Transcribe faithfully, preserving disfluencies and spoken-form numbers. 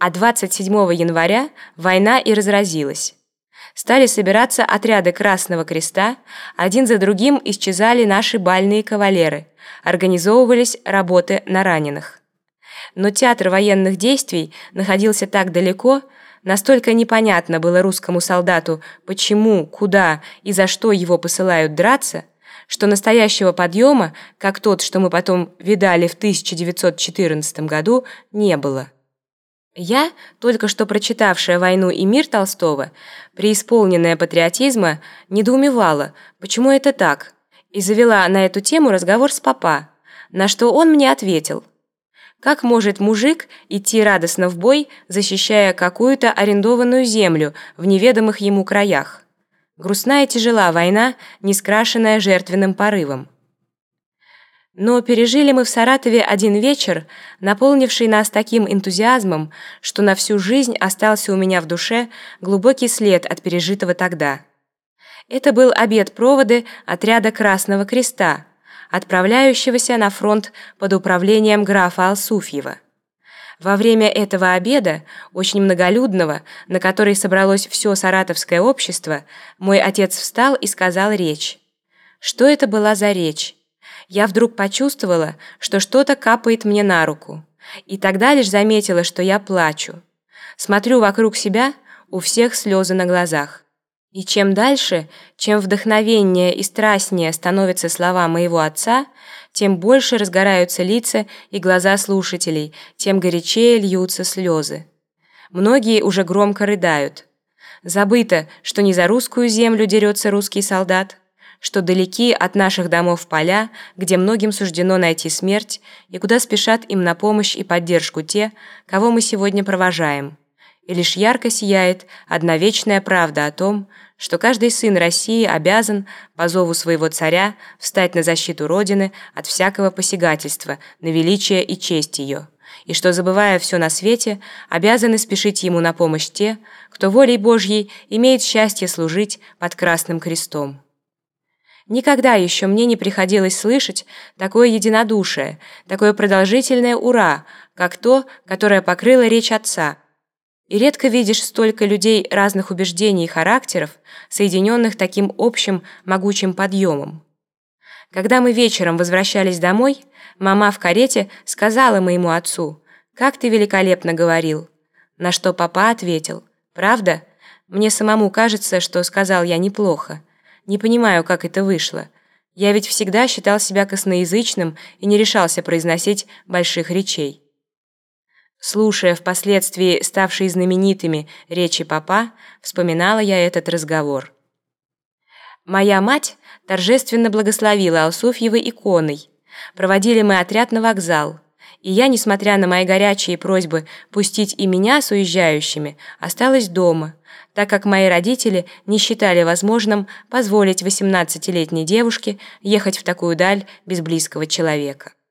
А двадцать седьмого января война и разразилась. Стали собираться отряды Красного Креста, один за другим исчезали наши бальные кавалеры, организовывались работы на раненых. Но театр военных действий находился так далеко, настолько непонятно было русскому солдату, почему, куда и за что его посылают драться, что настоящего подъема, как тот, что мы потом видали в тысяча девятьсот четырнадцатом году, не было. Я, только что прочитавшая «Войну и мир» Толстого, преисполненная патриотизма, недоумевала, почему это так, и завела на эту тему разговор с папа, на что он мне ответил: как может мужик идти радостно в бой, защищая какую-то арендованную землю в неведомых ему краях? Грустна и тяжела война, не скрашенная жертвенным порывом. Но пережили мы в Саратове один вечер, наполнивший нас таким энтузиазмом, что на всю жизнь остался у меня в душе глубокий след от пережитого тогда. Это был обед-проводы отряда Красного Креста, отправляющегося на фронт под управлением графа Алсуфьева. Во время этого обеда, очень многолюдного, на который собралось все саратовское общество, мой отец встал и сказал речь. Что это была за речь? Я вдруг почувствовала, что что-то капает мне на руку, и тогда лишь заметила, что я плачу. Смотрю вокруг себя, у всех слезы на глазах. И чем дальше, чем вдохновеннее и страстнее становятся слова моего отца, тем больше разгораются лица и глаза слушателей, тем горячее льются слезы. Многие уже громко рыдают. Забыто, что не за русскую землю дерется русский солдат, что далеки от наших домов поля, где многим суждено найти смерть, и куда спешат им на помощь и поддержку те, кого мы сегодня провожаем. И лишь ярко сияет одна вечная правда о том, что каждый сын России обязан, по зову своего царя, встать на защиту Родины от всякого посягательства на величие и честь ее, и что, забывая все на свете, обязаны спешить ему на помощь те, кто волей Божьей имеет счастье служить под Красным Крестом. Никогда еще мне не приходилось слышать такое единодушие, такое продолжительное «ура», как то, которое покрыло речь отца. И редко видишь столько людей разных убеждений и характеров, соединенных таким общим могучим подъемом. Когда мы вечером возвращались домой, мама в карете сказала моему отцу: «Как ты великолепно говорил!» На что папа ответил: «Правда? Мне самому кажется, что сказал я неплохо. Не понимаю, как это вышло. Я ведь всегда считал себя косноязычным и не решался произносить больших речей». Слушая впоследствии ставшие знаменитыми речи папа, вспоминала я этот разговор. Моя мать торжественно благословила Алсуфьева иконой. Проводили мы отряд на вокзал, и я, несмотря на мои горячие просьбы пустить и меня с уезжающими, осталась дома, так как мои родители не считали возможным позволить восемнадцатилетней девушке ехать в такую даль без близкого человека.